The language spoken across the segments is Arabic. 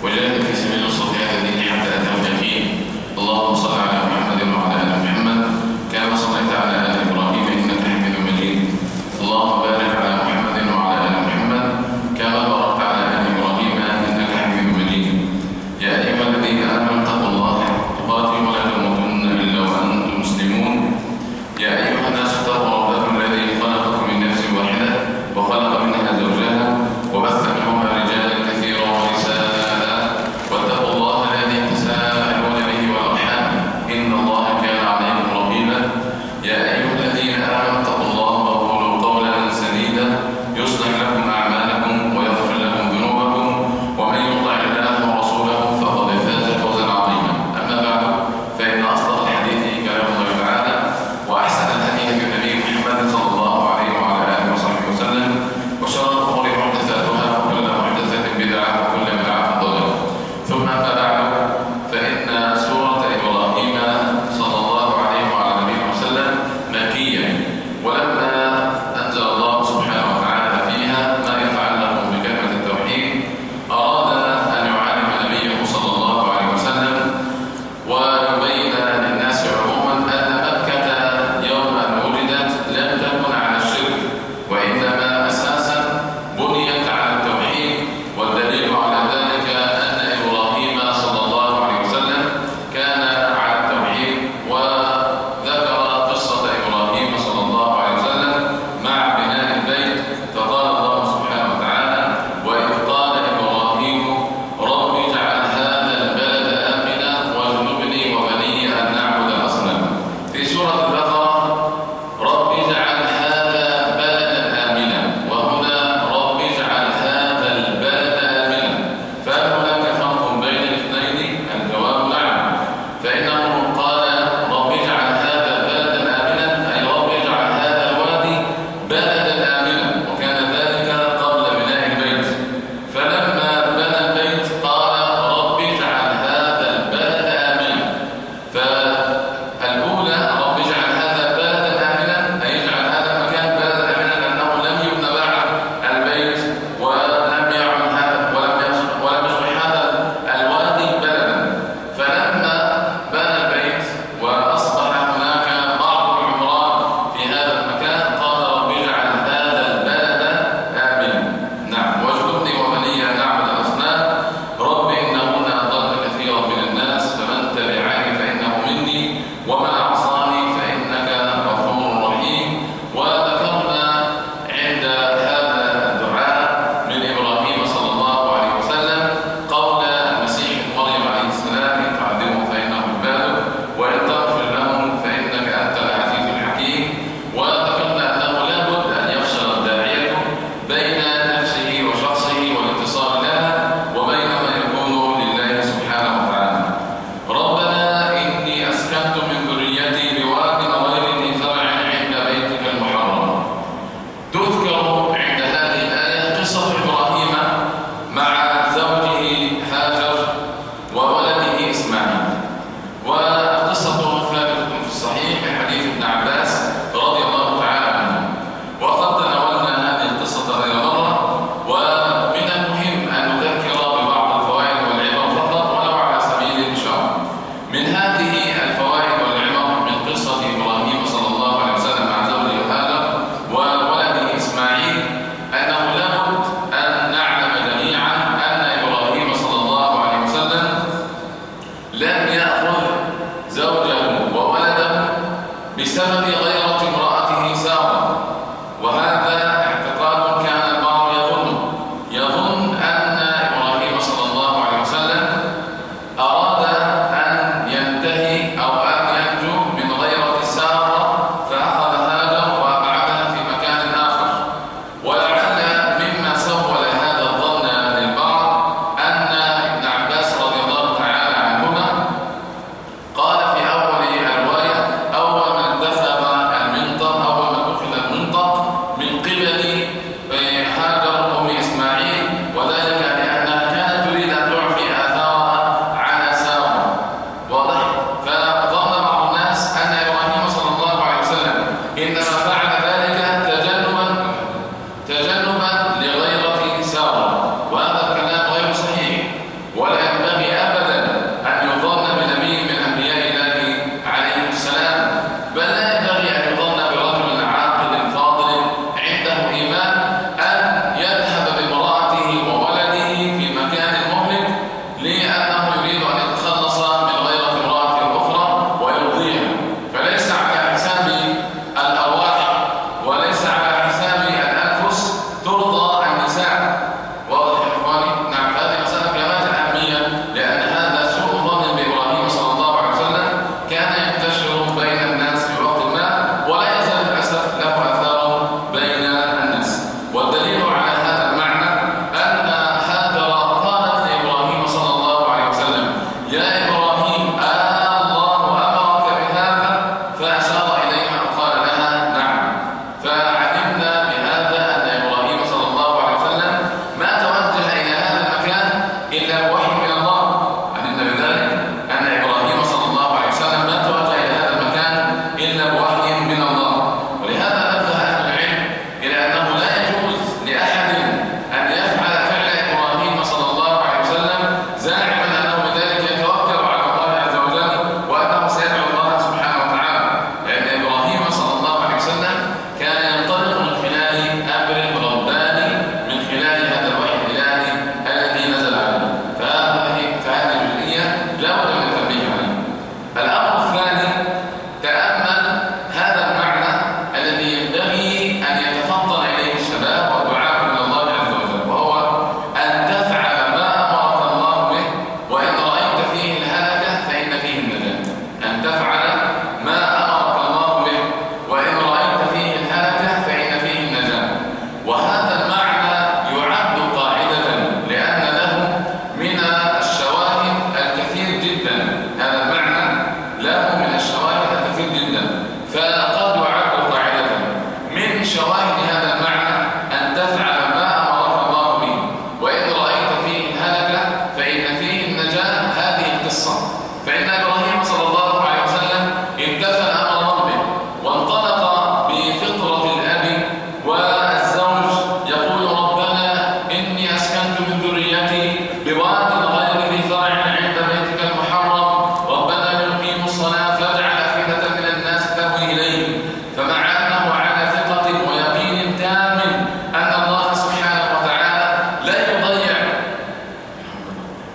وجاهد في سبيل نصرة هذا الدين حتى أتاه اليقين. اللهم صل على محمد وعلى آل محمد كما صليت على آل إبراهيم إنك حميد مجيد. اللهم بارك على محمد وعلى آل محمد كما باركت على آل إبراهيم إنك حميد مجيد. يا أيها الذين آمنوا اتقوا الله حق تقاته ولا تموتن إلا وأنتم مسلمون. يا أيها الناس اتقوا ربكم الذي خلقكم من نفس واحدة وخلق منها زوجها وبث منهما رجالا كثيرا ونساء واتقوا الله الذي تساءلون به والأرحام إن الله كان عليكم رقيبا. يا أيها الذين آمنوا اتقوا الله وقولوا قولا سديدا يصلح لكم أعمالكم ويغفر لكم ذنوبكم ومن يطع الله ورسوله فقد فاز فوزا عظيما. أما بعد فإن أصدق الحديث كلام الله تعالى وأحسن الهدي هدي النبي محمد صلى الله عليه وعلى آله وصحبه وسلم وشر الأمور محدثاتها وكل محدثة بدعة وكل بدعة ضلالة. ثم أما بعد فإن سورة إبراهيم صلى الله عليه وعلى نبينا وسلم مكية، ولما أنزل الله سبحانه وتعالى فيها ما يتعلق بكلمة التوحيد أراد أن يعلم نبيه صلى الله عليه وسلم ويبين للناس عموما أن مكة يوم أن ولدت لم تكن على الشرك وإنما أساسا بنيت على التوحيد. والدليل على ذلك أن إبراهيم صلى الله عليه وسلم كان على التوحيد، وذكر قصة إبراهيم صلى الله عليه وسلم مع بناء البيت. فقال الله سبحانه وتعالى: وإذ قال إبراهيم رب اجعل هذا البلد آمنا واجنبني وبني أن نعبد الأصنام. في سورة البقرة رب اجعل هذا بلدا آمنا، وهنا رب اجعل هذا البلد آمنا. فهل هناك فرق بين الاثنين؟ الجواب نعم، فإنه قال رب اجعل هذا بلدا آمنا أي رب اجعل هذا الوادي بلدا آمنا، وكان ذلك قبل بناء البيت. فلما بنى البيت قال رب اجعل هذا البلد آمنا. فالأولى رب اجعل هذا بلدا آمنا أي اجعل هذا المكان بلدا آمنا، لأنه لم يبنى بعد البيت ولم يعم هذا ولم يصبح هذا الوادي بلدا. فلما بنى البيت وأصبح هناك بعض العمران في هذا المكان قال رب اجعل هذا البلد آمنا. نعم، واجنبني وبني أن نعبد الأصنام. رب إنهن أضلن كثيرا من الناس فمن تبعني فإنه مني ومن عصاني فإنك غفور رحيم. وذكرنا عند هذا الدعاء من إبراهيم صلى الله عليه وسلم قول المسيح مريم عليه السلام: إن تعذبهم فإنهم عبادك وإن تغفر لهم فإنك أنت العزيز الحكيم. وذكرنا أنه لا بد أن يفصل الداعية بين نفسه وشخصه والاتصال لها وبين ما يكون لله سبحانه وتعالى. ربنا إني أسكنت من ذريتي بواد غير ذي زرع عند بيتك المحرم. تذكر عند هذه الآية قصة إبراهيم مع زوجه هاجر وولده إسماعيل، والقصة ثابتة في الصحيح من حديث ابن عباس رضي الله تعالى عنه. وقد تناولنا هذه القصة غير مرة، ومن المهم أن نذكر ببعض الفوائد والعبر فقط ولو على سبيل الإشارة. من هذه الفوائد والعبر من قصة إبراهيم صلى الله عليه وسلم مع زوجه هاجر وولده إسماعيل أنه لابد أن نعلم جميعا أن إبراهيم صلى الله عليه وسلم لم يأخذ زوجه وولده بسبب غيرة امرأته سارة، وهذا اعتقاد كان البعض يظن أن إبراهيم صلى الله عليه وسلم أراد أن ينتهي أو أن ينجو من غيرة سارة فأخذ هاجر وأبعدها في مكان آخر. ولعل مما سول هذا الظن للبعض أن ابن عباس رضي الله تعالى عنهما قال في أول الرواية: أول من اتخذ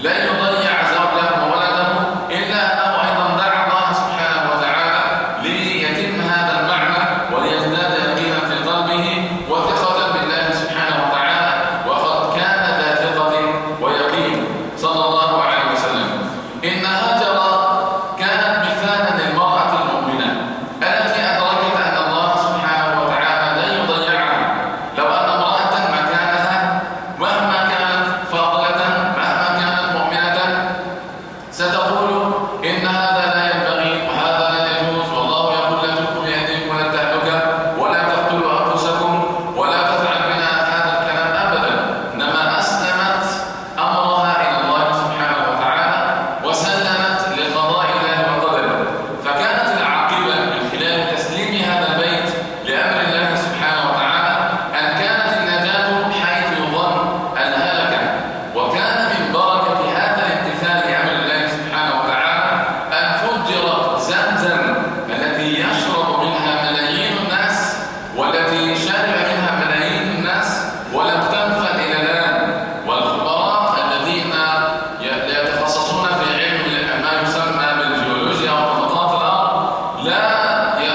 لا يضيع زوجه وولده إلا أنه أيضا دعا الله سبحانه وتعالى ليتم هذا المعنى وليزداد يقينا في قلبه وثقة بالله سبحانه وتعالى، وقد كان ذا ثقة ويقين صلى الله عليه وسلم. إن هاجر كانت مثالا للمرأة المؤمنة التي أدركت أن الله سبحانه وتعالى لا يضيعها. لو أن امرأة مكانها مهما كانت فاضلة مهما كانت مؤمنة ستقول إن هذا لا ينبغي وهذا لا يجوز، والله يقول لا تلقوا بأيديكم ولا التهلكة ولا تقتلوا أنفسكم ولا تفعل بنا هذا الكلام أبدا. إنما أسلمت أمرها إلى الله سبحانه وتعالى وسلمت لقضاء الله وقدره. فكانت العاقبة من خلال تسليم هذا البيت لأمر الله سبحانه وتعالى أن كانت النجاة حيث يظن الهلكة. وكان من بركة هذا الامتثال لأمر الله سبحانه وتعالى أن فجرت زمزم التي يشرب منها ملايين الناس والتي شرب منها ملايين الناس ولم تنفذ إلى الآن. والخبراء الذين يتخصصون في علم ما يسمى بالجيولوجيا وطبقات الأرض لا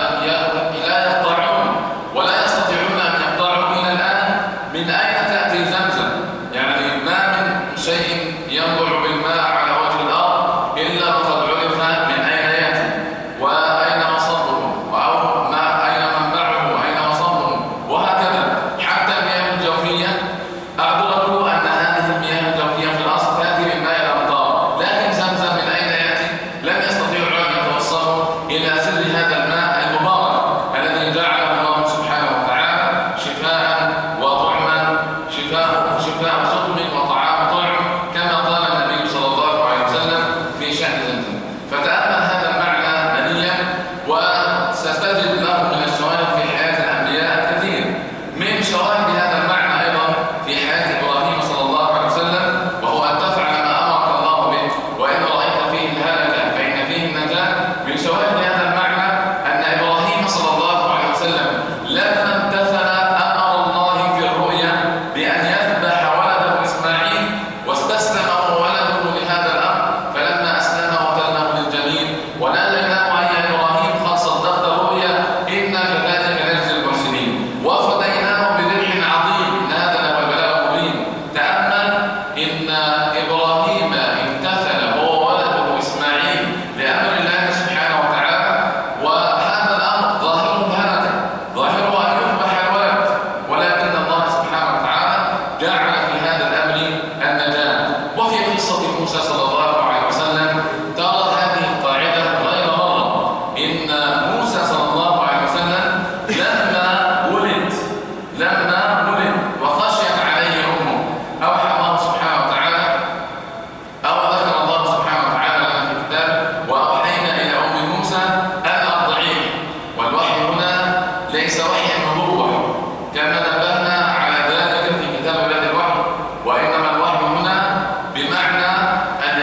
يقطعون ولا يستطيعون أن يقطعوا إلى الآن من أين تأتي زمزم. يعني ما من شيء ينبع بالماء على وجه الأرض إلا وقد عرف من أين يأتي وأين مصدره أو أين منبعه وأين مصدره وهكذا. حتى المياه الجوفية أدركوا أن هذه المياه الجوفية في الأصل تأتي من ماء الأمطار، لكن زمزم من أين يأتي لم يستطيعوا أن يتوصلوا إلى سر هذا الماء المبارك الذي جعله الله سبحانه وتعالى شفاء وطعما، شفاء سقم وطعام طعم كما قال النبي صلى الله عليه وسلم في شأن زمزم. فتأمل هذا المعنى مليا وستجد له من الشواهد في حياة الأنبياء كثير. من شواهد هذا المعنى أيضا في حياة إبراهيم صلى الله عليه وسلم، وهو أن تفعل ما أمرك الله به وإن رأيت فيه الهلكة فإن فيه النجاة. من شواهد هذا المعنى أن إبراهيم صلى الله عليه وسلم لما امتثل أمر الله في الرؤيا بأن يذبح ولده إسماعيل واستسلم ولده لهذا الأمر، فلما أسلم وتله للجبين وناديناه أن يا إبراهيم قد صدقت الرؤيا إنا كذلك نجزي المحسنين وفديناه بذبح عظيم إن هذا لهو البلاء المبين. تأمل إن إبراهيم امتثل هو ولده إسماعيل لأمر الله سبحانه وتعالى، وهذا الأمر ظاهره الهلكة، ظاهره أن يذبح الولد، ولكن الله سبحانه وتعالى جعل في هذا الأمر النجاة. وفي قصة موسى صلى الله عليه وسلم ترى هذه القاعدة غير مرة. إن موسى صلى الله عليه وسلم لما ولد وخشيت عليه أمه أوحى الله سبحانه وتعالى أو ذكر الله سبحانه وتعالى لنا في الكتاب وأوحينا إلى أم موسى أن أرضعيه. والوحي هنا ليس وحي النبوة كما نبهنا على ذلك في كتاب بدء الوحي، وإنما الوحي هنا بمعنى أن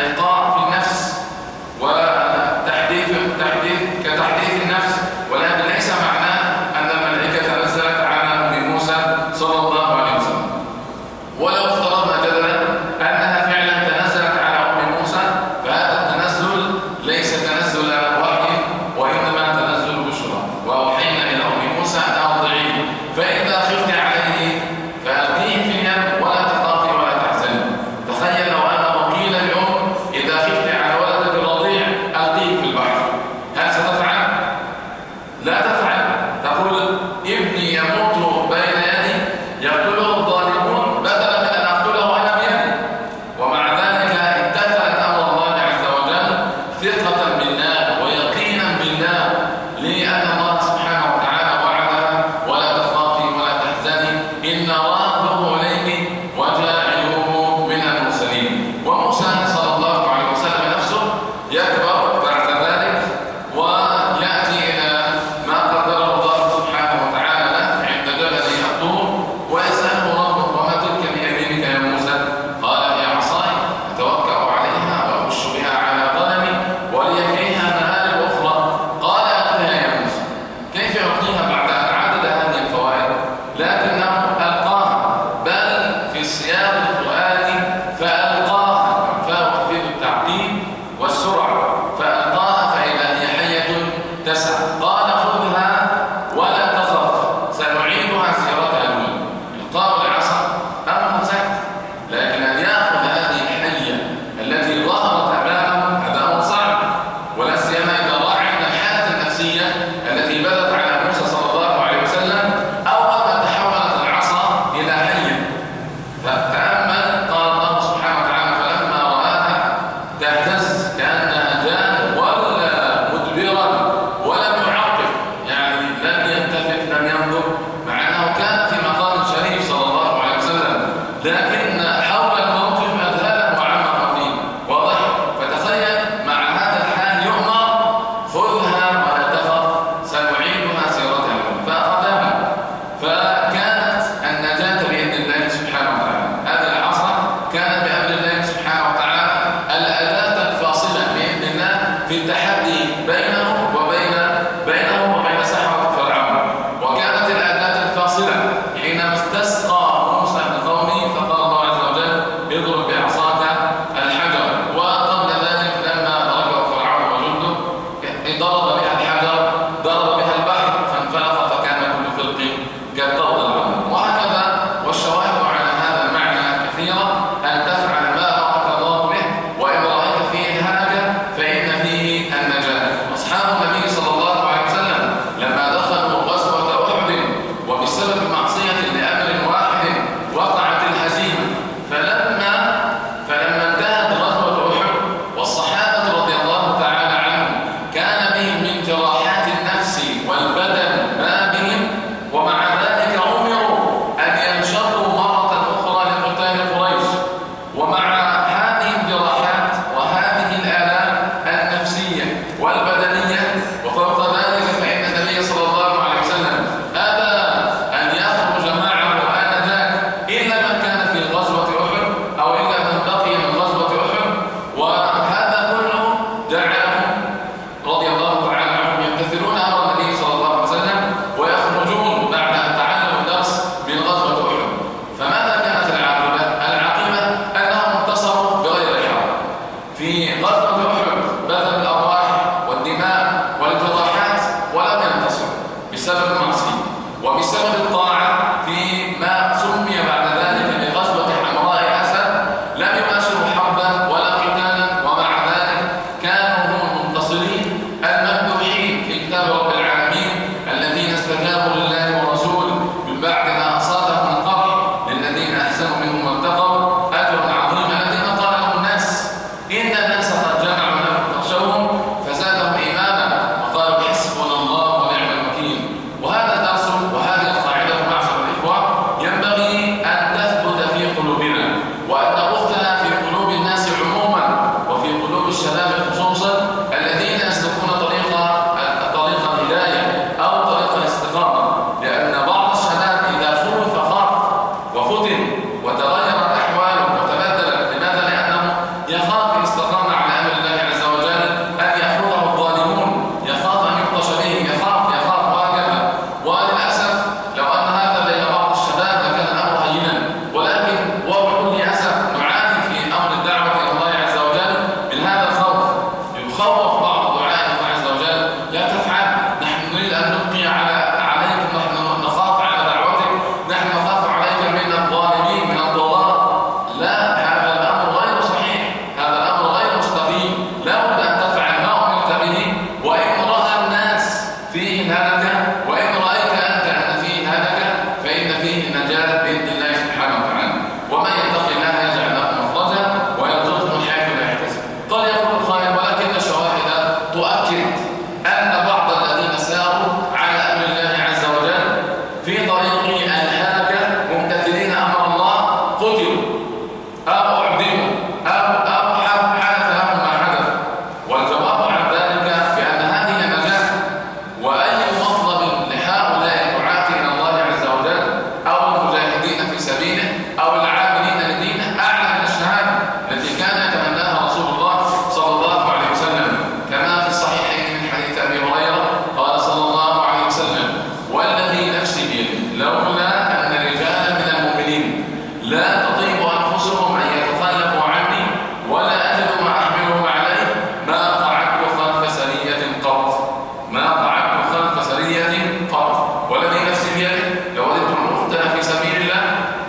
يخاف إن استقام على أمر الله عز وجل أن يأخذه الظالمون، يخاف أن يبطش به، يخاف وهكذا. وللأسف لو أن هذا بين بعض الشباب لكان الأمر هينا، ولكن وبكل أسف نعاني في أمر الدعوة إلى الله عز وجل من هذا الخوف. يخوف بعض الدعاء إلى الله عز وجل: لا تفعل، نحن نريد أن نلقي عليك، نحن نخاف على دعوتك، نحن نخاف عليك من الظالمين من الضلال. لا، هذا الأمر غير صحيح، هذا الأمر غير مستقيم. لا بد أن تفعل ما أمرت به، وإن رأى الناس فيه الهلكة، وإن رأيت أنت أن فيه هلكة، فإن فيه النجاة بإذن الله سبحانه وتعالى. ومن يتق الله يجعل له مخرجا ويرزقه من حيث لا يحتسب. قد يكون الخير، ولكن الشواهد تؤكد أن بعض الذين ساروا على أمر الله عز وجل في طريق الهلكة ممتثلين أمر الله قتلوا أو أعدموا أو حدث لهم ما حدث. والجواب عن ذلك بأن هذه نجاة. وأي مطلب لهؤلاء الدعاة إلى الله عز وجل أو المجاهدين في سبيله أو العاملين لدينه أعلى من الشهادة التي كان يتمناها رسول الله صلى الله عليه وسلم، كما في الصحيحين من حديث أبي هريرة قال صلى الله عليه وسلم: والذي نفسي بيده لولا أن رجالا من المؤمنين لا تطيب أنفسهم أن يتخلفوا عني ولا أجد ما أحملهم عليه ما قعدت خلف سرية قط، ما قعدت خلف سرية قط. والذي نفسي بيده لوددت أن أقتل في سبيل الله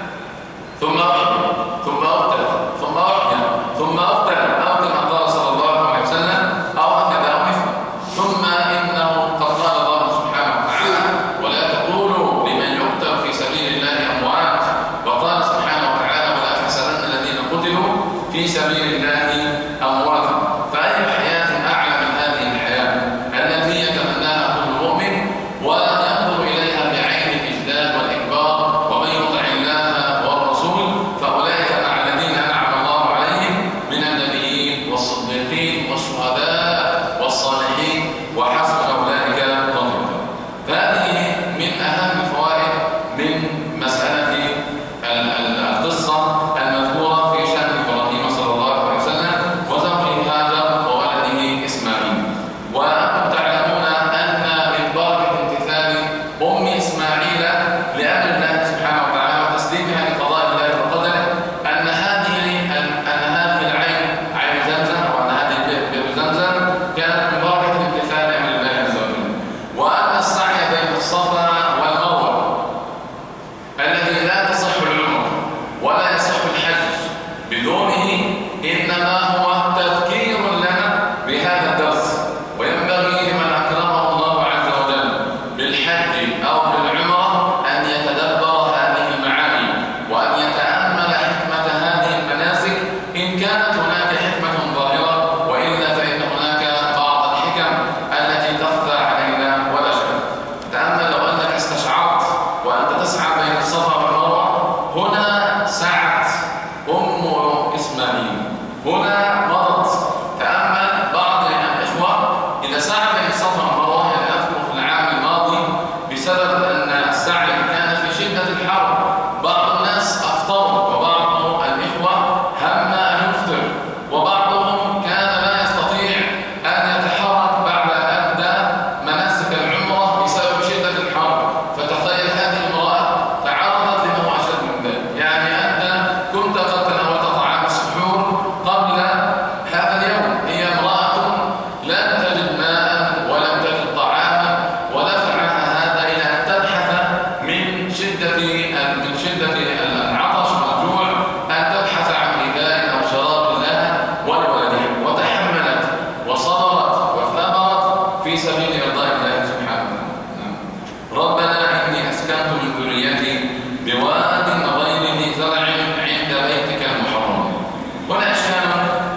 ثم أحيا ثم أقتل ثم أحيا ثم أقتل، أو كما قال صلى الله عليه وسلم، أو هكذا أو مثله. ثم إنه قد قال الله سبحانه وتعالى: ولا تقولوا لمن يقتل في سبيل الله أموات، وقال سبحانه وتعالى: ولا تحسبن الذين قتلوا في سبيل الله أمواتا. فأي حياة أعلى من هذه الحياة التي يتمناها كل مؤمن وينظر إليها بعين الإجلال والإكبار؟ ومن يطع الله والرسول فأولئك مع الذين أنعم الله عليهم من النبيين والصديقين والشهداء والصالحين وحسن أولئك رفيقا. فهذه من أهم الفوائد من مسألة القصة المذكورة في شأن إبراهيم صلى الله عليه وسلم وزوجه هاجر وولده إسماعيل. وأنتم تعلمون أن من بركة امتثال أم إسماعيل لأمر الله سبحانه وتعالى وتسليمها لقضاء الله وقدره أن هذه العين عين زمزم، وأن هذه بئر زمزم كانت من بركة امتثال أمر الله عز وجل. وأن السعي بين الصفا والمروة الذي لا تصح العمرة ولا يصح الحج بدونه إنما هو تذكير لنا بهذا الدرس. وينبغي لمن أكرمه الله عز وجل بالحج أو بالعمرة أن يتدبر هذه المعاني وأن يتأمل حكمة هذه المناسك إن كانت هناك حكمة ظاهرة، وإلا فإن هناك بعض الحكم التي تخفى علينا ولا شك. تأمل لو أنك استشعرت وأنت تسعى بين الصفا والمروة، هنا سعت أم إسماعيل، هنا مرض. تأمل بعض الإخوة إذا سعى بين الصفا والمروة، يعني أذكر في العام الماضي بسبب أن السعي كان في شدة الحر بعض الناس أفطروا، وبعض الإخوة هم أن يفطر، وبعضهم كان لا يستطيع أن يتحرك بعد أن أدى مناسك العمرة بسبب شدة الحر. فتخيل هذه المرأة تعرضت لما هو أشد من ذلك. يعني أنت كنت قد تناولت طعام السحور قبل هذا اليوم، هي امرأة لم تجد ماء ولم تجد طعاما، ودفعها هذا إلى أن تبحث من شدة العطش والجوع، أن تبحث عن غذاء أو شراب لها ولولدها، وتحملت وصبرت وثبرت في سبيل إرضاء الله سبحانه وتعالى. ربنا إني أسكنت من ذريتي بواد غير ذي زرع عند بيتك المحرم. هنا إشكال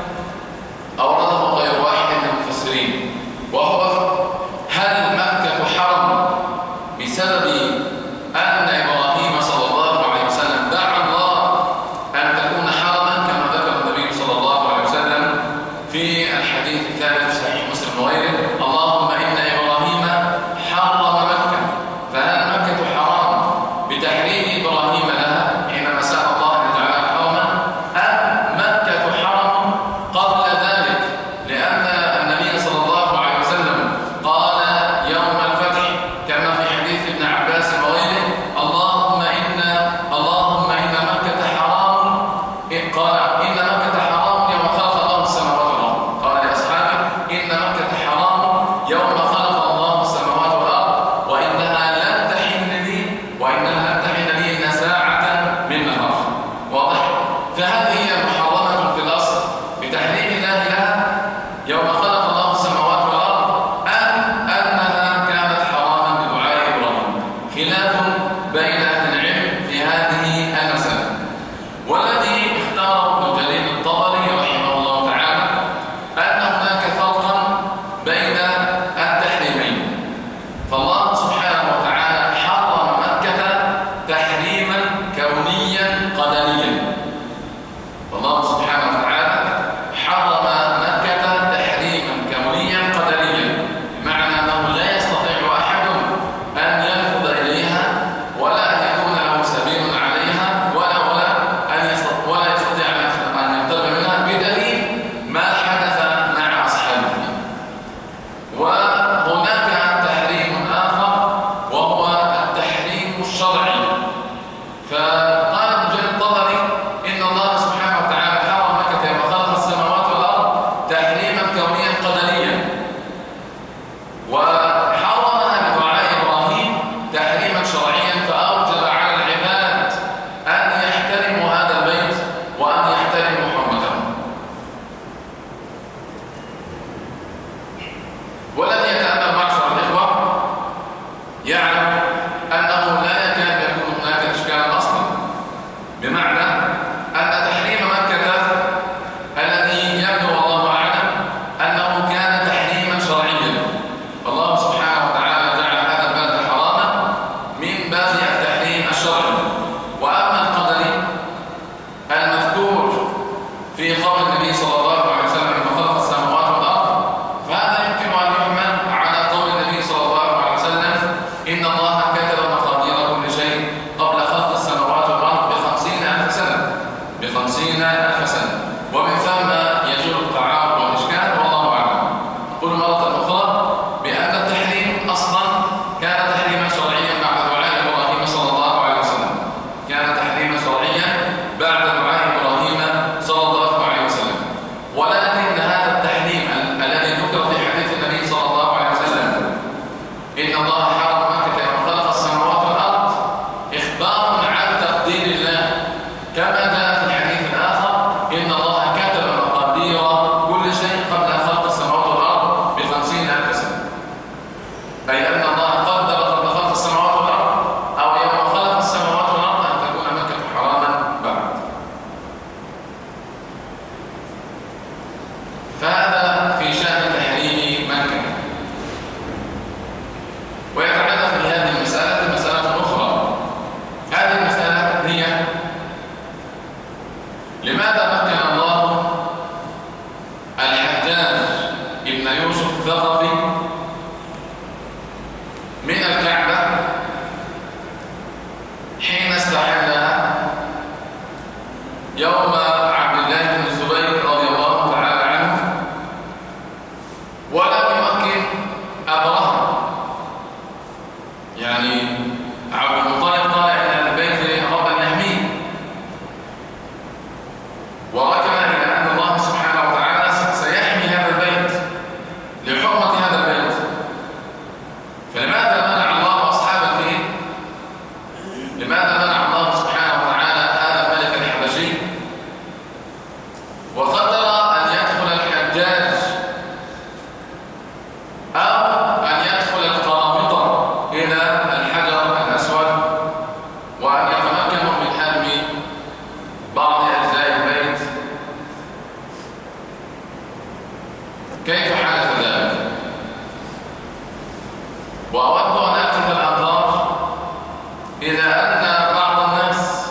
أورده غير واحد من المفسرين، وهو: هل مكة حرم بسبب أن إبراهيم صلى الله عليه وسلم دعا الله أن تكون حرما كما ذكر النبي صلى الله عليه وسلم في الحديث الثالث في صحيح مسلم وغيره: اللهم إن إبراهيم حرم مكة. فهل مكة حرام بتحريم إبراهيم لها حينما سأل الله أن يجعلها حرما، أم مكة حرم يوسف الثقفي من الكعبة حين استحلها يوم عبد الله بن الزبير رضي الله تعالى عنه، ولم يمكن أبرهة. يعني عبد المطلب طالع إلى البيت ربا يحميه، وركن إلى أن الله سبحانه وتعالى سيحمي هذا البيت لحرمة هذا البيت. فلماذا منع الله أصحاب الفيل؟ لماذا منع الله سبحانه وتعالى هذا الملك الحبشي وقدر أن يدخل الحجاج أو أن يدخل القرامطة إلى الحجر الأسود وأن يتمكنوا من حرم بعض أجزاء البيت؟ كيف حدث ذلك؟ وأود أن ألفت الأنظار إلى أن بعض الناس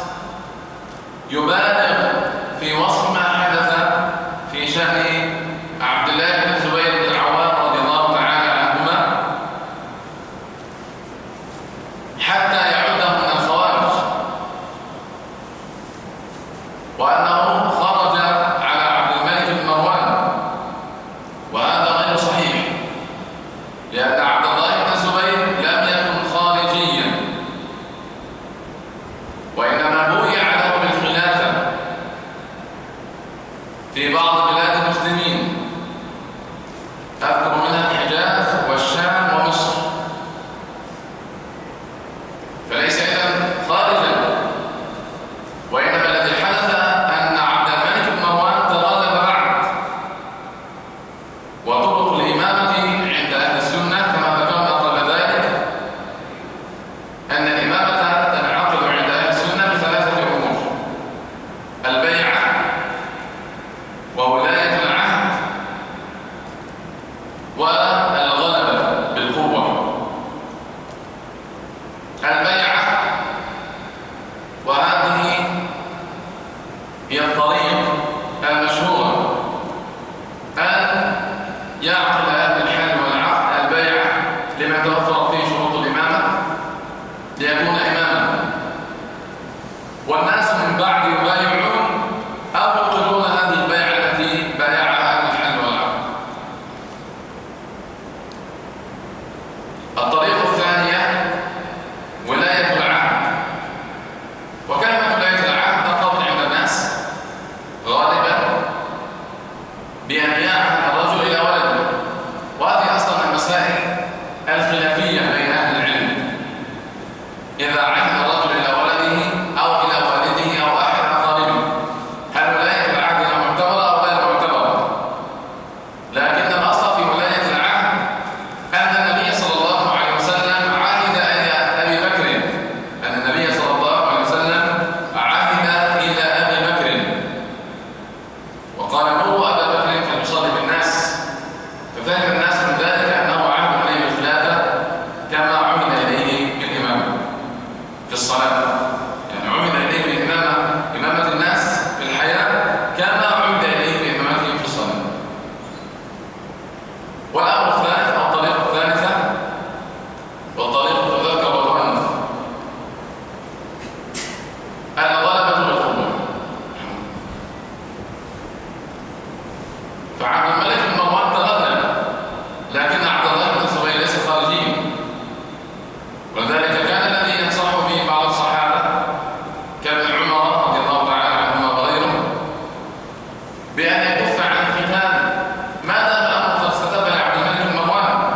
يبالغ في وصف ما حدث في شأن عبد الله بن الزبير بن العوام رضي الله تعالى عنهما حتى يعده من الخوارج، وأنه خرج على عبد الملك بن مروان، وهذا غير صحيح، لأن عبد الله بن الزبير لم يكن خارجيا، وإنما بويع له بالخلافة في بعض بلاد المسلمين، أذكر منها الحجاز والشام ومصر، فليس إذن خارجا. وإنما الذي حدث أن عبد الملك بن مروان تغلب بعد، وطرق الإمامة عند أهل السنة كما ذكرنا قبل ذلك أن الإمامة تنعقد عند أهل السنة بثلاثة أمور: البيعة وولاية العهد والغلبة بالقوة. البيعة، وهذه هي الطريق المشهورة أن يعقد أهل الحل والعقد البيعة لمن توفر فيه شروط الإمامة ليكون إماما، والناس من بعد يبايعون أو يبطلون هذه البيعة التي بايعها أهل الحل والعقد. الطريقة الثانية ولاية العهد، وكلمة ولاية العهد قول عند الناس غالبا بأن يعهد الرجل إلى ولده، وهذه أصلا المسائل الخلافية بين أهل العلم. إذا عهد الرجل إلى ولده أو إلى والده أو أحد أقاربه، هل ولاية العهد معتبرة أو غير معتبرة؟ لكن الأصل في ولاية العهد أن النبي صلى الله عليه وسلم عهد إلى أبي بكر، أن النبي صلى الله عليه وسلم عهد إلى أبي بكر وقال مروا أبا بكر فليصلي بالناس، ففهم الناس من ذلك أنه عهد عليه بالخلافة كما عهد إليه بالإمامة في الصلاة، يعني عهد إليه بالإمامة، إمامة الناس في الحياة كما عهد إليه بإمامتهم في الصلاة. والأمر الثالث أو الطريقة الثالثة، والطريقة تذكر وتؤنث، الغلبة بالقوة. فعبد الملك بن مروان تغلب، لكن عبد الله بن الزبير ليس خارجيا، ولذلك كان الذي ينصح به بعض الصحابة كابن عمر رضي الله تعالى عنهما وغيره بأن يكف عن القتال ما دام الأمر قد استتب لعبد الملك بن مروان،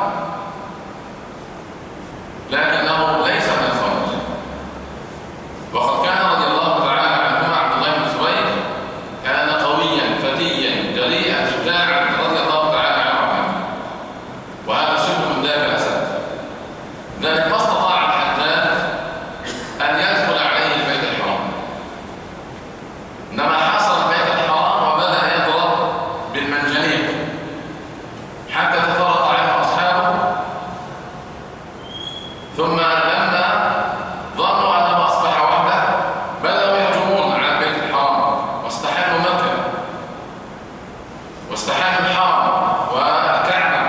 لكنه ليس من الخارج. وقد كان رضي الله تعالى عنهما عبد الله بن الزبير كان قويا فتيا جريئا شجاعا رضي الله تعالى عنه، وهذا شبه من ذاك الأسد. ذلك ما استطاع الحجاج أن يدخل عليه البيت الحرام، إنما حاصر البيت الحرام وبدأ يضرب بالمنجنيق حتى تفرق عنه أصحابه، ثم لما ظنوا أنه أصبح وحده بدأوا يهجمون على البيت الحرام واستحلوا مكة واستحلوا الحرم والكعبة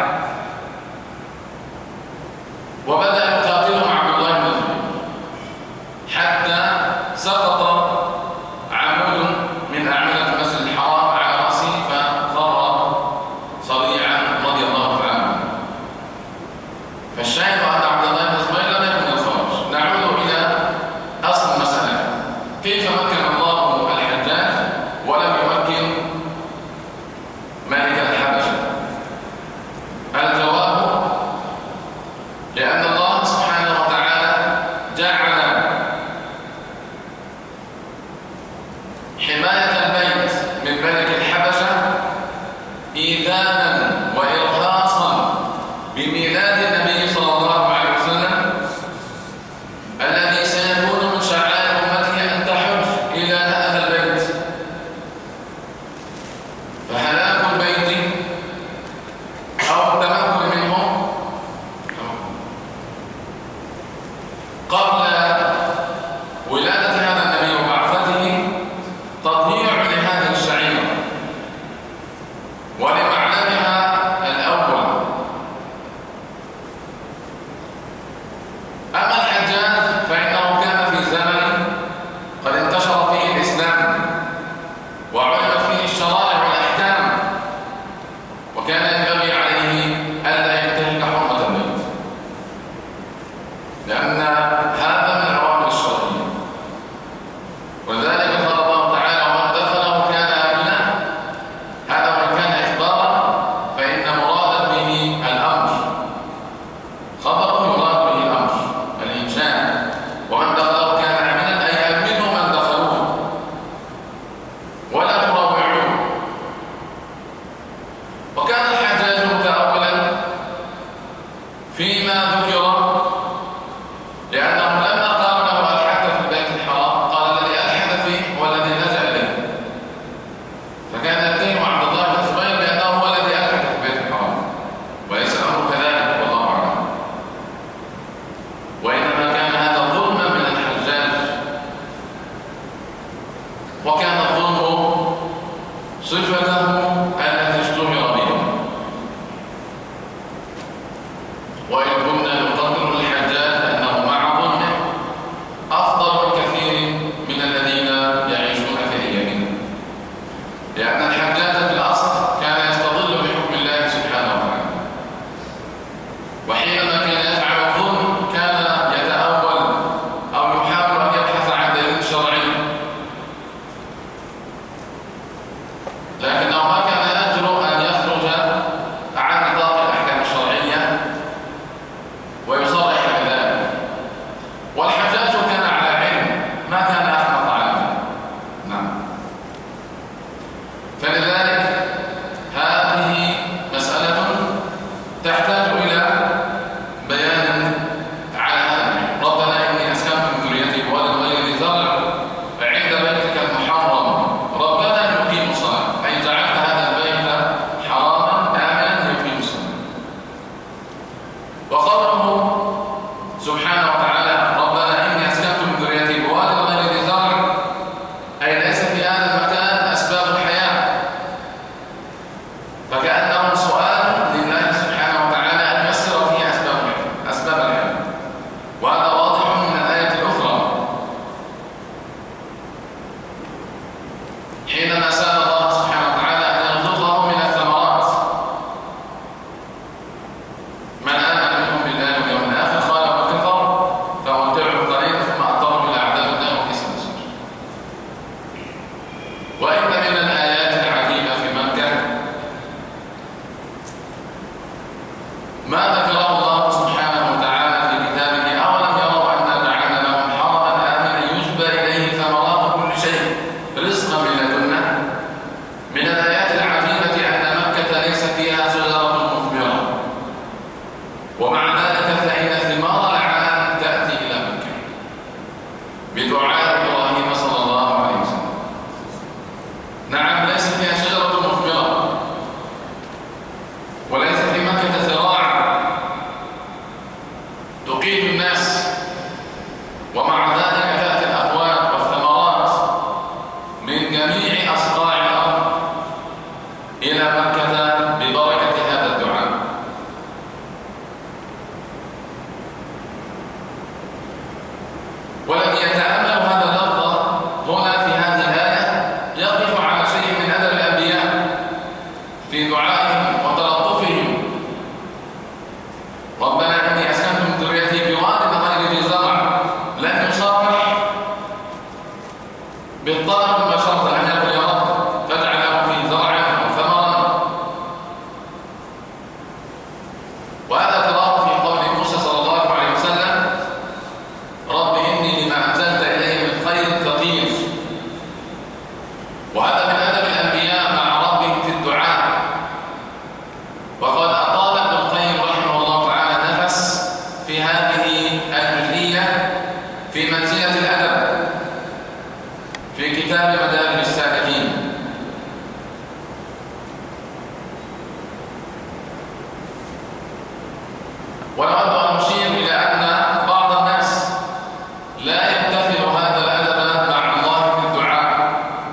إيذانا وإرهاصا بميلاد النبي صلى الله عليه وسلم الذي سيكون من شعائر أمته أن تحج إلى هذا البيت. فهلاك البيت أو التمكن منه قبل ولادة هذا النبي وبعثته تضييع لهذه الشعيرة ولمعلمها الأول. أما الحجاج فإنه كان في زمن قد انتشر فيه الإسلام وعلمت فيه الشرائع والأحكام، وكان ينبغي عليه ألا ينتهك حرمة البيت، لأن هذا من العوامل الشرعية. ولذلك قال الله تعالى: ومن دخله كان آمنا. هذا وإن كان إخبارا فإن مراد به الأمر، خبر يراد به الأمر الإنشاء. ومن دخله كان آمنا أي أمنوا من دخلوه ولا تروعوه. وكان الحجاج متأولا فيما ذكر، لأنهم لما قالوا له ألحد في البيت الحرام قال: الذي ألحد فيه هو الذي لجأ إليه. فكان يتهم عبد الله بن الزبير بأنه هو الذي ألحد في البيت الحرام، وليس الأمر كذلك والله أعلم، وإنما كان هذا ظلما من الحجاج. وكان الظلم صفته التي اشتهر بها. وإن كنا نقدر للحجاج أنه مع ظلمه أفضل بكثير من الذين يعيشون في أيامنا، لأن الحجاج في الأصل كان يستظل بحكم الله سبحانه وتعالى، وحينما كان يفعل الظلم كان يتأول أو يحاول أن يبحث عن دليل شرعي، لكنه ما كان يجرؤ أن يخرج عن نطاق الأحكام الشرعية ويصرح بذلك. والحجاج كان على علم، ما كان أحمق عنه. نعم. فلذلك هذه مسألة تحتاج إلى بيان على هذا. ربنا إني أسكنت من ذريتي بواد غير ذي زرع عند بيتك المحرم ربنا يقيموا الصلاة، أي جعلت هذا البيت حراما آمنا يقيم الصلاة. وقوله سبحانه وتعالى: ربنا إني أسكنت من ذريتي بواد غير ذي زرع، أي ليس في هذا المكان أسباب الحياة. فكأنه سؤال لله سبحانه وتعالى أن ييسر فيه أسباب الحياة. وهذا واضح من الآية الأخرى حينما سأل الله سبحانه وتعالى أن يرزقه من الثمرات من آمن منهم بالله واليوم الآخر، قال: ومن كفر فأمتعه قليلا ثم أضطره إلى عذاب النار وبئس المصير. وإن من الآيات العجيبة في مكة ما ذكره الله سبحانه وتعالى في كتابه: أولم يروا أنا جعلنا لهم حرما آمنا يجبى إليه ثمرات كل شيء رزقا من لدنا. من الآيات العجيبة أن مكة ليس فيها شجرة مثمرة، ومع ذلك فإن ثمار العالم تأتي إلى مكة بدعاء إبراهيم صلى الله عليه وسلم. نعم، ليس فيها شجرة مثمرة وليس في مكة زراعة تقيت الناس، ومع ذلك تأتي الأقوات والثمرات من جميع أصقاع الأرض إلى مكة ببركة هذا الدعاء. والذي يتأمل هذا اللفظ هنا في هذه الآية يقف على شيء من أدب الأنبياء في دعائهم وتلطفهم. ربنا إني أسكنت من ذريتي بواد غير ذي زرع، لن يصرح بالطلب مباشرة أن يقول: يا رب فاجعل له في زرع أو ثمرا. وهذا تراه في قول موسى صلى الله عليه وسلم: رب إني لما أنزلت إليه من خير فقير. وهذا من أدب الأنبياء مع ربهم في الدعاء، ونود أن نشير إلى أن بعض الناس لا يمتثل هذا الأدب مع الله في الدعاء،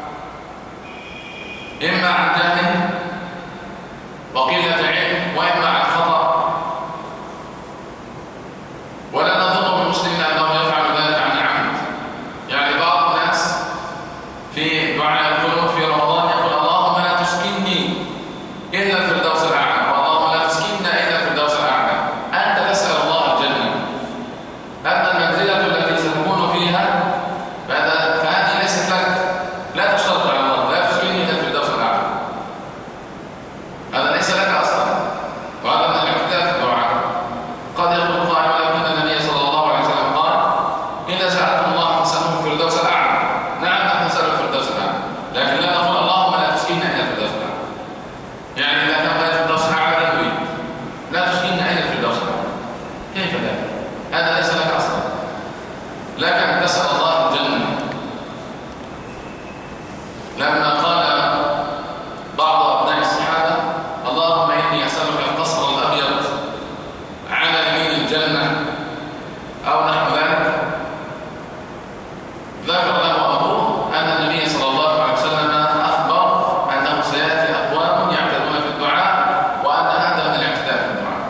إما عن جهل وقلة علم، وإما عن خطأ. ولا نظن بالمسلم أنه يفعل ذلك عن عمد. يعني بعض الناس في دعاء القنوت في رمضان يقول اللهم لا تسكنني إلا الفردوس الأعلى، واللهم لا تسكننا إلا الفردوس الأعلى. أنت تسأل الله الجنة، أما المنزلة التي ستكون فيها فهذه ليست لك، لا تشترط على الله، لا تسكنني إلا الفردوس الأعلى، هذا ليس لك أصلا. وهذا من الاعتداء في الدعاء. قد يقول قائل ولكن النبي صلى الله عليه وسلم قال إذا سألتم الله فاسألوه الفردوس الأعلى. نعم نحن نسأل الفردوس الأعلى، لكن لا نقول اللهم لا تسكننا إلا الفردوس الأعلى. يعني إذا كان الفردوس الأعلى لا يريد لا تسكننا إلا الفردوس الأعلى، كيف ذلك؟ هذا ليس لك أصلا، لك أن تسأل الله الجنة. لما قال بعض أبناء الصحابة اللهم إني أسألك القصر الأبيض على يمين الجنة أو نحو ذلك، ذكر له أبوه أن النبي صلى الله عليه وسلم أخبر أنه سيأتي أقوام يعتدون في الدعاء، وأن هذا من الاعتداء في الدعاء.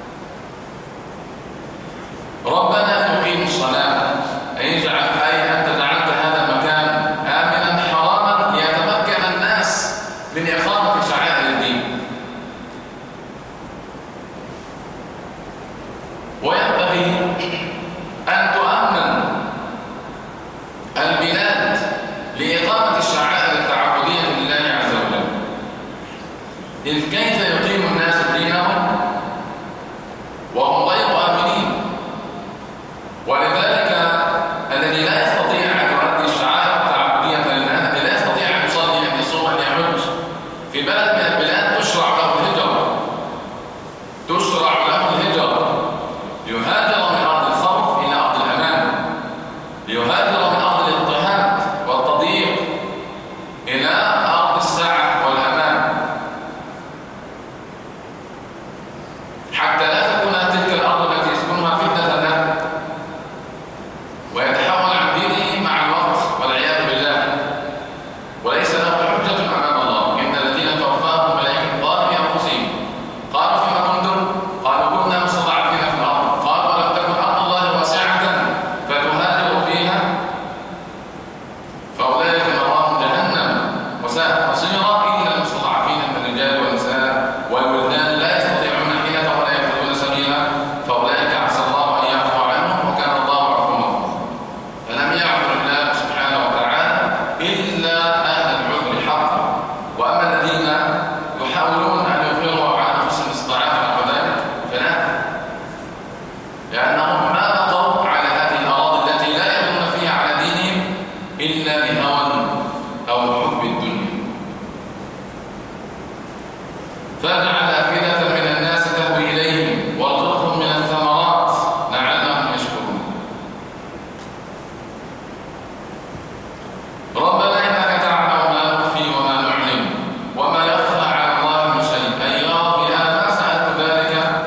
ربنا يقيم الصلاة، أي أنت جعلت هذا المكان آمنا حراما ليتمكن الناس من إقامة شعائر الدين. وينبغي أن تؤمن البلاد لإقامة الشعائر التعبدية لله عز وجل. إذ كيف يقيم الناس دينهم وهم غير آمنين؟ ولذلك الذي لا يستطيع أن يؤدي الشعائر التعبدية التي لا يستطيع أن يصلي أن يصوم أن يحج في بلد من البلاد تشرع له الهجرة، تشرع له الهجرة، يهاجر من أرض الخوف إلى أرض الأمان، يهاجر من أرض الاضطهاد والتضييق إلى أرض السعة والأمان، حتى لا تكون تلك الأرض التي يسكنها فتنة له ويتحول عن دينه مع الوقت والعياذ بالله، وليس له حجة أمام الله. إن الذين توفاهم الملائكة ظالمي أنفسهم قالوا فيما كنتم؟ قالوا كنا مستضعفين في الأرض. قالوا ولم تكن أرض الله واسعة فتهاجروا فيها فأولئك مأواهم جهنم وساءت مصيرا إلا المستضعفين من الرجال والنساء والولدان لا يستطيعون حيلة ولا يهتدون سبيلا فأولئك عسى الله أن يعفو عنهم وكان الله عفوا غفورا. فلم يعذر الله سبحانه وتعالى إلا أهل العذر حقا. وأما الذين يحاولون أن يظهروا على أنفسهم استضعافا أو ذلك فلا، لأنهم ما بقوا على هذه الأراضي التي لا يبنون فيها على دينهم إلا لهوى أو حب الدنيا. فاجعل أفئدة من الناس تهوي إليهم وارزقهم من الثمرات لعلهم يشكرون. ربنا إنك تعلم ما نخفي وما نعلن وما يخفى على الله من شيء. أي يا رب أنا ما سألت ذلك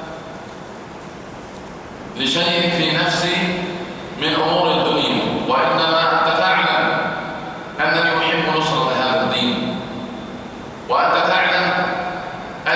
لشيء في نفسي من أمور الدنيا، وإنما أنت تعلم أنني أحب نصرة هذا الدين، وأنت تعلم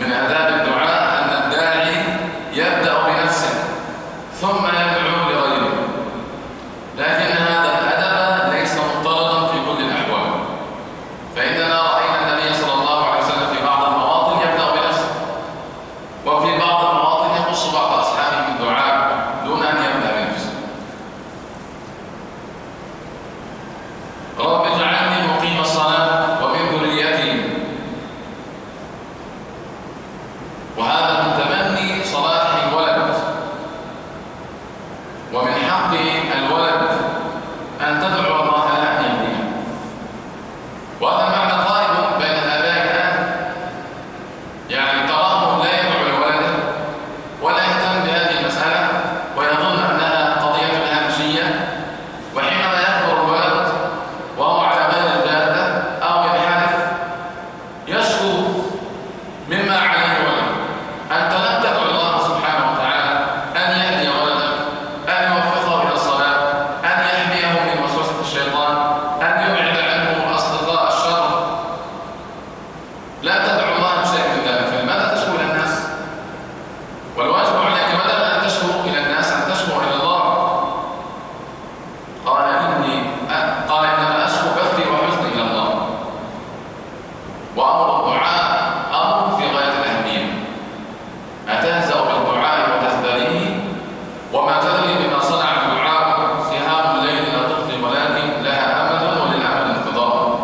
من آداب الدعاء أن الداعي يبدأ بنفسه ثم يدعو لغيره، لكن هذا الأدب ليس مضطردا في كل الأحوال، فإننا رأينا النبي صلى الله عليه وسلم في بعض المواطن يبدأ بنفسه، وفي بعض المواطن يخص بعض أصحابه بالدعاء دون أن يبدأ بنفسه. رب اجعلني مقيم الصلاة ومن ذريتي، وهذا من تمني صلاح الولد، ومن حق الولد أن تدعو الله له أن يهديه، وهذا المعنى غائب بين الآباء الآن، يعني تراه لا يدعو لولده ولا يهتم بهذه المسألة ويظن أنها قضية هامشية، وحينما يكبر الولد وهو على بال الجادة أو ينحرف يشكو مما عليه ولد. أنت لم تدعو الله سبحانه وتعالى أن يهدي ولدك، أن يوفقه إلى الصلاة، أن يحميه من وسوسة الشيطان، أن يبعد عنه أصدقاء الشر. لا تدعو الله بشيء من ذلك، فلماذا تشكو إلى الناس؟ والواجب عليك بدلا أن تشكو إلى الناس أن تشكو إلى الله. قال إنما أشكو بثي وحزني إلى الله. وأمر الدعاء أمر في غاية الأهمية. أتهزأ بالدعاء وتزدريه وما تدري بما صنع الدعاء، سهام الليل لا تخطي ولكن لها أمد وللأمل انتظار.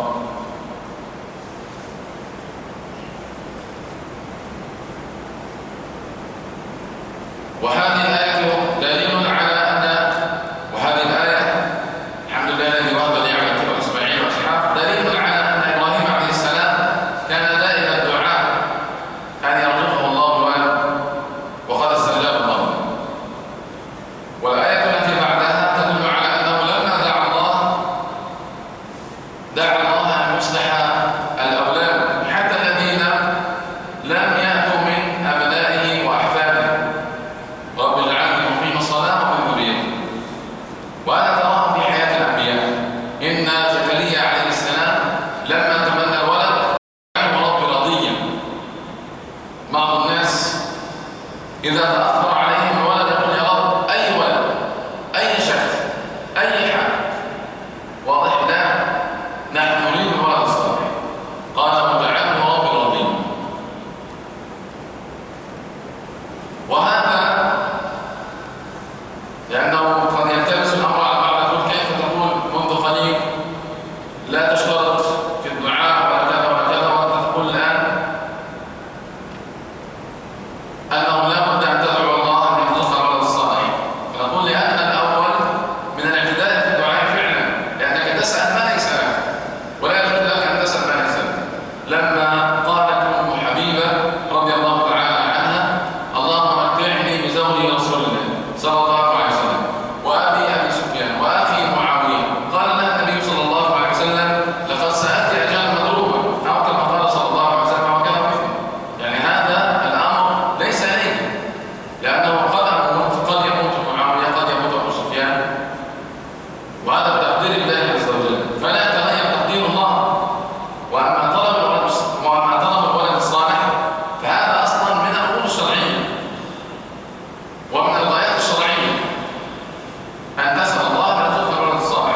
وهذه الآية دليل على أن وهذه الآية الحمد لله الذي وهب لي على كبر إسماعيل وإسحاق دليل على أن إبراهيم عليه السلام كان دائما الدعاء أن يرزقه الله الولد، وقد استجاب الله. والآية التي بعدها تدل على أنه لما دعا الله أن يصلح الأولاد حتى الذين لم يأتوا من أبنائه وأحفاده. رب اجعلني مقيم الصلاة ومن ذريتي. وأنا تراه في حياة الأنبياء. إن زكريا عليه السلام لما تمنى الولد كان رب رضيا. بعض الناس إذا تأثر عليهم الولد يقول يا رب أي ولد، أي شخص، أي حال. واضح؟ لا، نحن نريد الولد الصالح. قال وجعله رب رضيا. وهذا لأنه قد يلتبس الأمر على بعض، يقول كيف تقول منذ قليل لا تشترط في الدعاء وكذا وكذا، وأنت تقول الآن أنه لا بد أن تدعو الله أن يرزقك الولد الصالح. فنقول لأن الأول من الاعتداء في الدعاء فعلا، لأنك تسأل ما ليس لك، ولا يجوز لك أن تسأل ما ليس لك. لما قالت أم حبيبة رضي الله تعالى عنها اللهم متعني بزوجي رسول الله صلى الله عليه وسلم وأبي سفيان وأخي معاوية، قال لها النبي صلى الله عليه وسلم لقد سألت أجال مضروبة، أو كما قال صلى الله عليه وسلم وكان مثله. يعني هذا الأمر ليس عليك، لأنه قد يموت معاوية، قد يموت أبو سفيان، وهذا بتقدير الله عز وجل، فلا يتغير تقدير الله. وأما طلب الولد الصالح فهذا أصلا من الأمور الشرعية ومن الغايات الشرعية أن تسأل الله أن يرزقك الولد الصالح.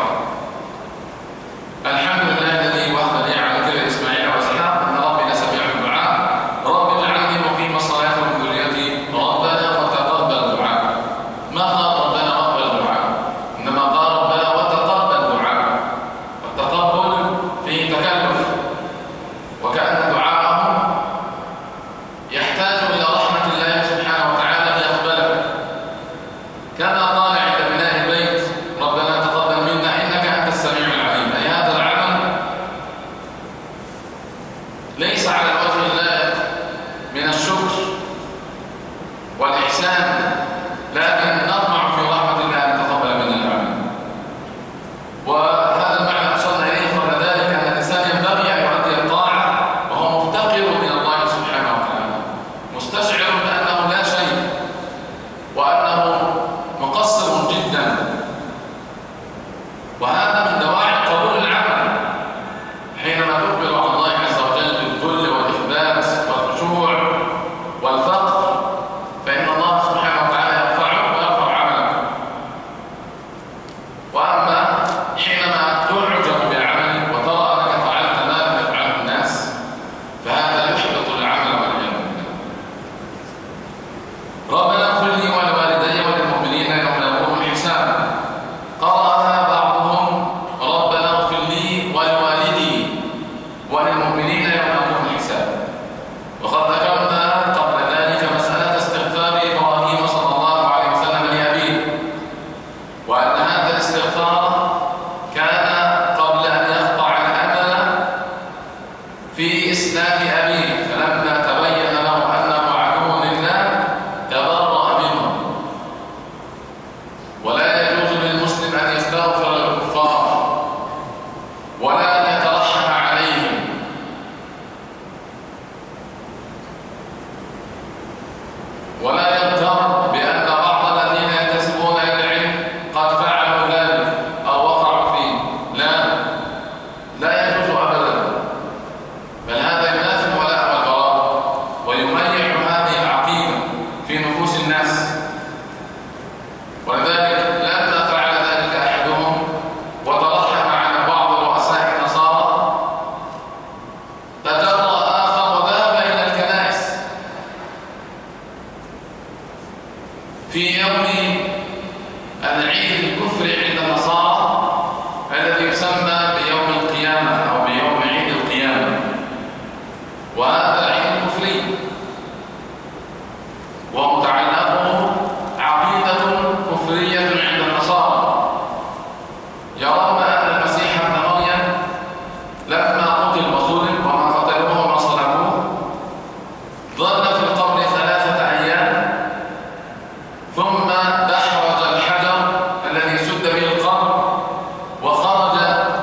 الحمد لله الذي وهب لي على كبر إسماعيل وإسحاق إن ربي لسميع الدعاء. رب اجعلني مقيم الصلاة ومن ذريتي ربنا وتقبل دعاء. ما قال ربنا واقبل دعاء، إنما قال ربنا وتقبل دعاء. والتقبل فيه تكلف، وكأن دعاءهم يحتاج إلى رحمة الله سبحانه وتعالى ليقبله، كما قال عند بناء البيت ربنا تقبل منا إنك أنت السميع العليم. أي هذا العمل ليس على الوجه اللائق من الشكر والإحسان، لكن نطمع في رحمة الله أن يتقبل منا العمل. وهذا المعنى أشرنا إليه قبل ذلك أن الإنسان ينبغي أن يؤدي الطاعة وهو مفتقر من الله سبحانه وتعالى، مستشعر بأنه لا شيء وأنه مقصر جدا. وهذا من دواعي قبول العمل، حينما تقبل على الله عز وجل بالذل والإخبات والخشوع ولا يغتر بأن بعض الذين ينتسبون إلى العلم قد فعلوا ذلك أو وقعوا فيه. لا يجوز أبدا، بل هذا ينافي الولاء والبراء ويميع هذه العقيدة في نفوس الناس. ولذلك لما فعل ذلك أحدهم وترحم على بعض رؤساء النصارى تجرأ آخر وذهب إلى الكنائس في يوم العيد الكفري عند النصارى الذي يسمى بيوم القيامة أو بيوم عيد القيامة، وهذا العيد الكفري ومتعلقه عقيدة كفرية عند النصارى، يرون أن المسيح ابن مريم لما قتل وصلب وما قتلوه وما صلبوه ظل في القبر 3 أيام، ثم دحرج الحجر الذي سد به القبر وخرج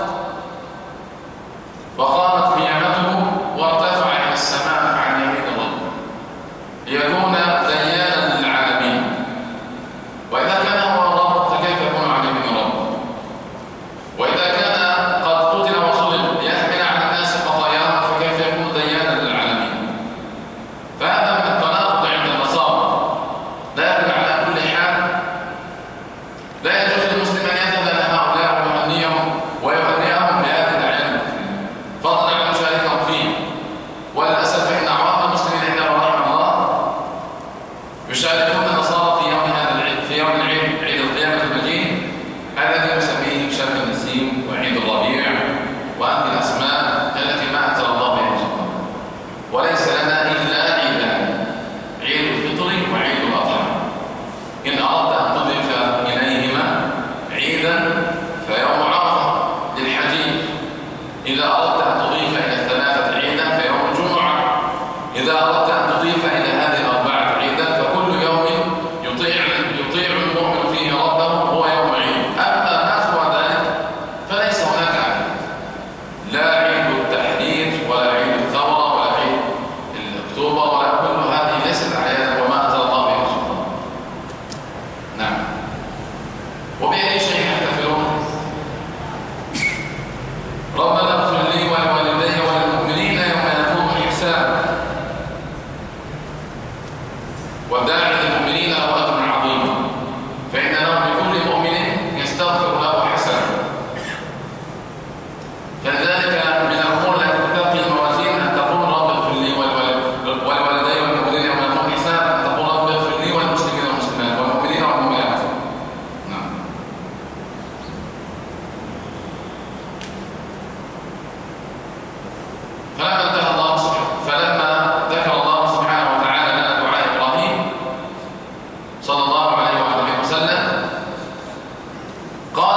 وقامت قيامته وارتفع إلى السماء عن يمين الرب ليكون ديانا للعالمين. وإذا كان هو الرب فكيف يكون عن يمين الرب؟ وإذا كان قد قتل وصلب ليحمل على الناس خطاياهم فكيف يكون ديانا للعالمين؟ فهذا من التناقض عند النصارى. لكن على كل حال لا يجوز للمسلم أن يذهب لهؤلاء ويهنئهم بهذا العلم فضلا عن مشاركهم فيه. وللأسف فإن أعوام المسلمين إلا رحمه الله يشاركون النصارى في يوم هذا العيد، في يوم العيد، عيد القيامة المجيد الذي نسميه شم النسيم وعيد الربيع وهذه الأسماء التي ما أنزل الله بها سلطان. وليس لنا إلا عيدان، عيد الفطر وعيد الأضحى. إن أردت أن تضيف إليهما عيدا فيوم عرفة للحجيج، إذا أردت أن تضيف إلى الثلاثة عيدا فيوم الجمعة، إذا أردت أن تضيف إلى هذه الأربعة عيدا فكل يوم يطيع المؤمن فيه ربه هو يوم عيد. أما ما سوى ذلك فليس هناك عيد، لا عيد التحرير ولا عيد الثورة ولا عيد الأكتوبر ولا كل هذه ليست أعيادا وما أنزل الله بها سلطان. نعم. وبأي شيء يحتفلون؟ ربنا اغفر لي ولوالدي وللمؤمنين يوم يقوم الحساب. والداعي للمؤمنين له أجر عظيم، فإن له لكل مؤمن يستغفر له حسنة. فلذلك من الأمور التي تقي الموازين أن تقول رب اغفر لي ولوالدي والمؤمنين يوم يقوم الحساب، أن تقول رب اغفر لي والمسلمين والمسلمات والمؤمنين والمؤمنات. نعم. فلما ذكر الله سبحانه وتعالى لنا دعاء إبراهيم صلى الله عليه وآله وسلم قال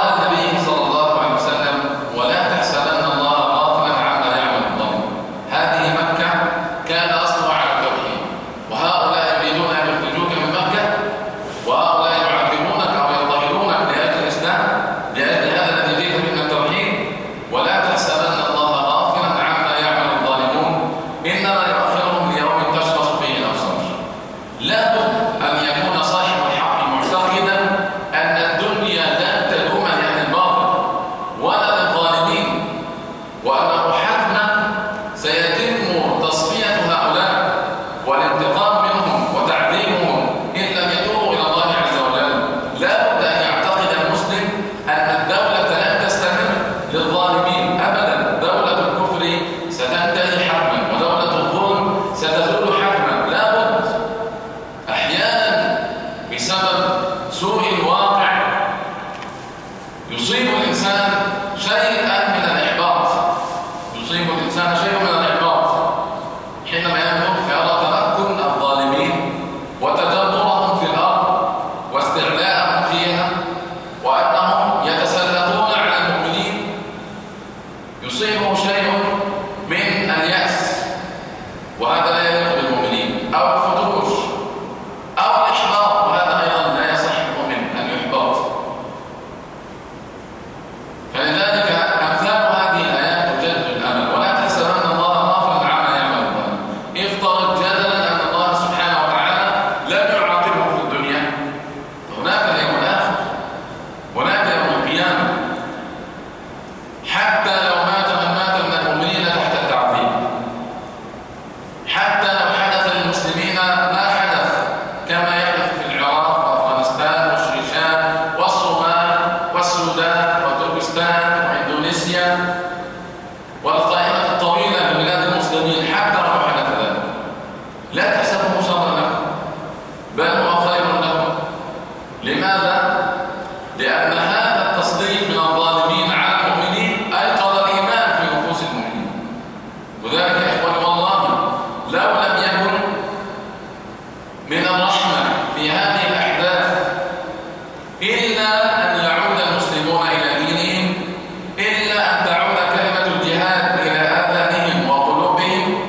من الرحمة في هذه الأحداث إلا أن يعود المسلمون إلى دينهم، إلا أن تعود كلمة الجهاد إلى آذانهم وقلوبهم،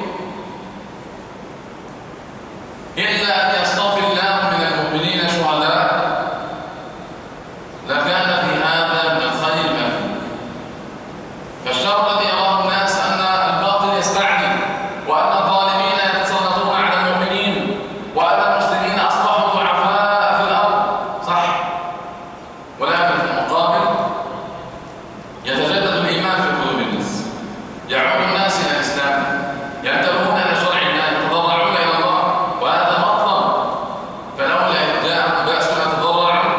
إلا أن يصطفي الله من المؤمنين شهداء، لكان في هذا من الخير ما فيه. فالشر الذي يراه الناس أن الباطل يستعلي، وأن الظالمين يتسلطون على المؤمنين، وأن المسلمين أصبحوا ضعفاء في الأرض، صح، ولكن في المقابل يتجدد الإيمان في قلوب الناس، يعود الناس إلى الإسلام، ينتبهون إلى شرع الله، يتضرعون إلى الله، وهذا مطلب. فلولا إذ جاءهم بأسنا تضرعوا.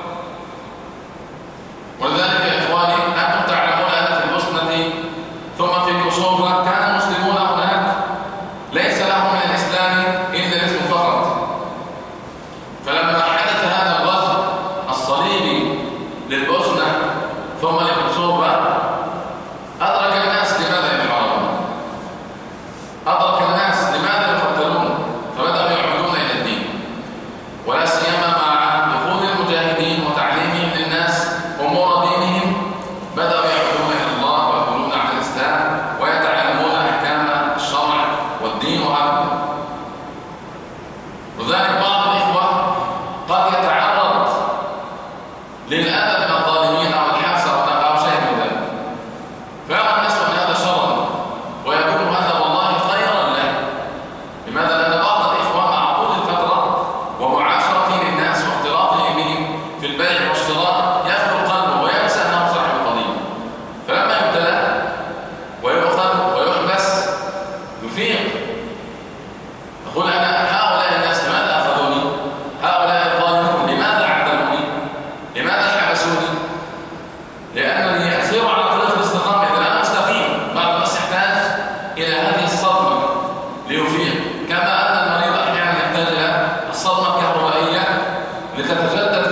ولذلك يا إخواني أنتم تعلمون أن في البوسنة ثم في كوسوفا كان المسلمون هناك ليس لهم من الإسلام إلا الاسم فقط. فلما حدث هذا الغزو الصليبي للبوسنة ثم لكوسوفا أدرك الناس لماذا يحاربون، أدرك الناس لماذا يقتلون، فبدأوا يعودون إلى الدين، ولا سيما مع دخول المجاهدين وتعليمهم للناس أمور دينهم، بدأوا يعودون إلى الله ويقولون عن الإسلام ويتعلمون أحكام الشرع والدين وهكذا. وذلك بعض الإخوة قد يتعرض للأذى من الظالمين أو الحبس أو شيء من ذلك، فيرى الناس من هذا شرا ويكون هذا والله خيرا له. لماذا؟ لأن بعض الإخوة مع طول الفترة ومعاشرته للناس واختلاطه بهم في البيع والشراء يفقد قلبه وينسى أنه صاحب القضية، فلما يبتلى ويؤخذ ويحبس يفيق، يقول أنا هؤلاء الناس لماذا أخذوني؟ هؤلاء الظالمون لماذا عدلوني؟ لماذا حبسوني؟ لأنني أسير على طريق الاستقامة، إذا أنا مستقيم. بعض الناس يحتاج إلى هذه الصدمة ليفيق، كما أن المريض أحيانا يحتاج إلى الصدمة الكهربائية لتتجدد